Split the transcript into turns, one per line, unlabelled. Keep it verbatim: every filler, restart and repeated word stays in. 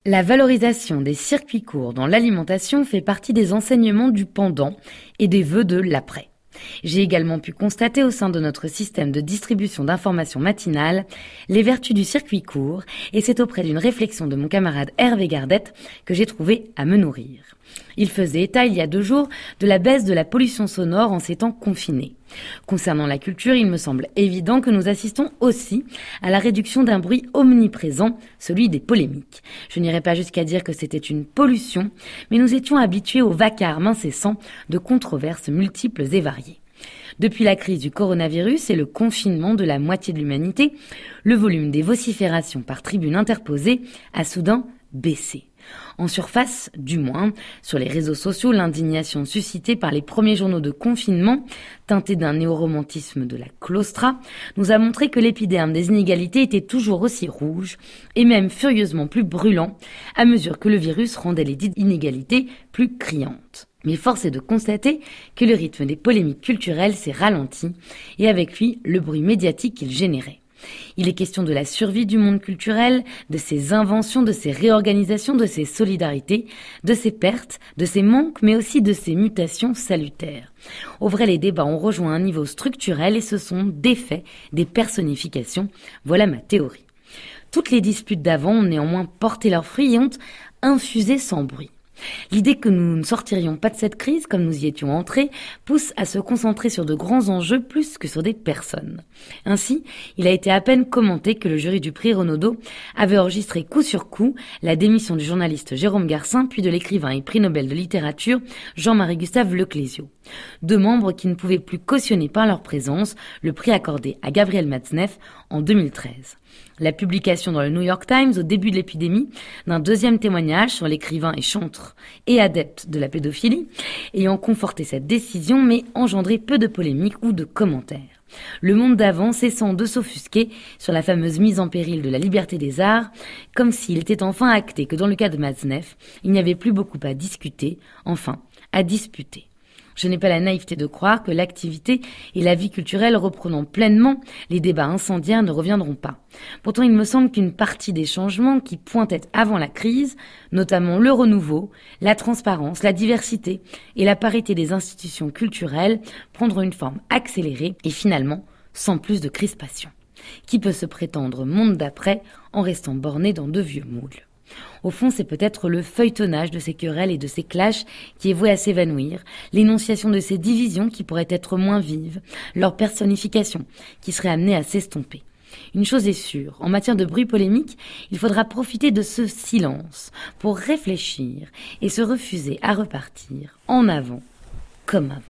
La valorisation des circuits courts dans l'alimentation fait partie des enseignements du pendant et des vœux de l'après. J'ai également pu constater au sein de notre système de distribution d'informations matinales les vertus du circuit court, et c'est auprès d'une réflexion de mon camarade Hervé Gardette que j'ai trouvé à me nourrir. Il faisait état il y a deux jours de la baisse de la pollution sonore en ces temps confinés. Concernant la culture, il me semble évident que nous assistons aussi à la réduction d'un bruit omniprésent, celui des polémiques. Je n'irai pas jusqu'à dire que c'était une pollution, mais nous étions habitués au vacarme incessant de controverses multiples et variées. Depuis la crise du coronavirus et le confinement de la moitié de l'humanité, le volume des vociférations par tribune interposée a soudain baissé. En surface, du moins, sur les réseaux sociaux, l'indignation suscitée par les premiers journaux de confinement, teintés d'un néoromantisme de la claustra, nous a montré que l'épiderme des inégalités était toujours aussi rouge, et même furieusement plus brûlant, à mesure que le virus rendait les dites inégalités plus criantes. Mais force est de constater que le rythme des polémiques culturelles s'est ralenti, et avec lui, le bruit médiatique qu'il générait. Il est question de la survie du monde culturel, de ses inventions, de ses réorganisations, de ses solidarités, de ses pertes, de ses manques, mais aussi de ses mutations salutaires. Au vrai, les débats ont rejoint un niveau structurel et ce sont des faits, des personnifications. Voilà ma théorie. Toutes les disputes d'avant ont néanmoins porté leurs fruits et ont infusé sans bruit. L'idée que nous ne sortirions pas de cette crise comme nous y étions entrés pousse à se concentrer sur de grands enjeux plus que sur des personnes. Ainsi, il a été à peine commenté que le jury du prix Renaudot avait enregistré coup sur coup la démission du journaliste Jérôme Garcin puis de l'écrivain et prix Nobel de littérature Jean-Marie Gustave Leclésio. Deux membres qui ne pouvaient plus cautionner par leur présence le prix accordé à Gabriel Matzneff en deux mille treize. La publication dans le New York Times au début de l'épidémie d'un deuxième témoignage sur l'écrivain et chantre et adepte de la pédophilie ayant conforté cette décision mais engendré peu de polémiques ou de commentaires. Le Monde d'avant cessant de s'offusquer sur la fameuse mise en péril de la liberté des arts, comme s'il était enfin acté que dans le cas de Matzneff, il n'y avait plus beaucoup à discuter, enfin à disputer. Je n'ai pas la naïveté de croire que l'activité et la vie culturelle reprenant pleinement, les débats incendiaires ne reviendront pas. Pourtant, il me semble qu'une partie des changements qui pointaient avant la crise, notamment le renouveau, la transparence, la diversité et la parité des institutions culturelles, prendront une forme accélérée et finalement sans plus de crispation. Qui peut se prétendre monde d'après en restant borné dans de vieux moules ? Au fond, c'est peut-être le feuilletonnage de ces querelles et de ces clashs qui est voué à s'évanouir, l'énonciation de ces divisions qui pourraient être moins vives, leur personnification qui serait amenée à s'estomper. Une chose est sûre, en matière de bruit polémique, il faudra profiter de ce silence pour réfléchir et se refuser à repartir en avant comme avant.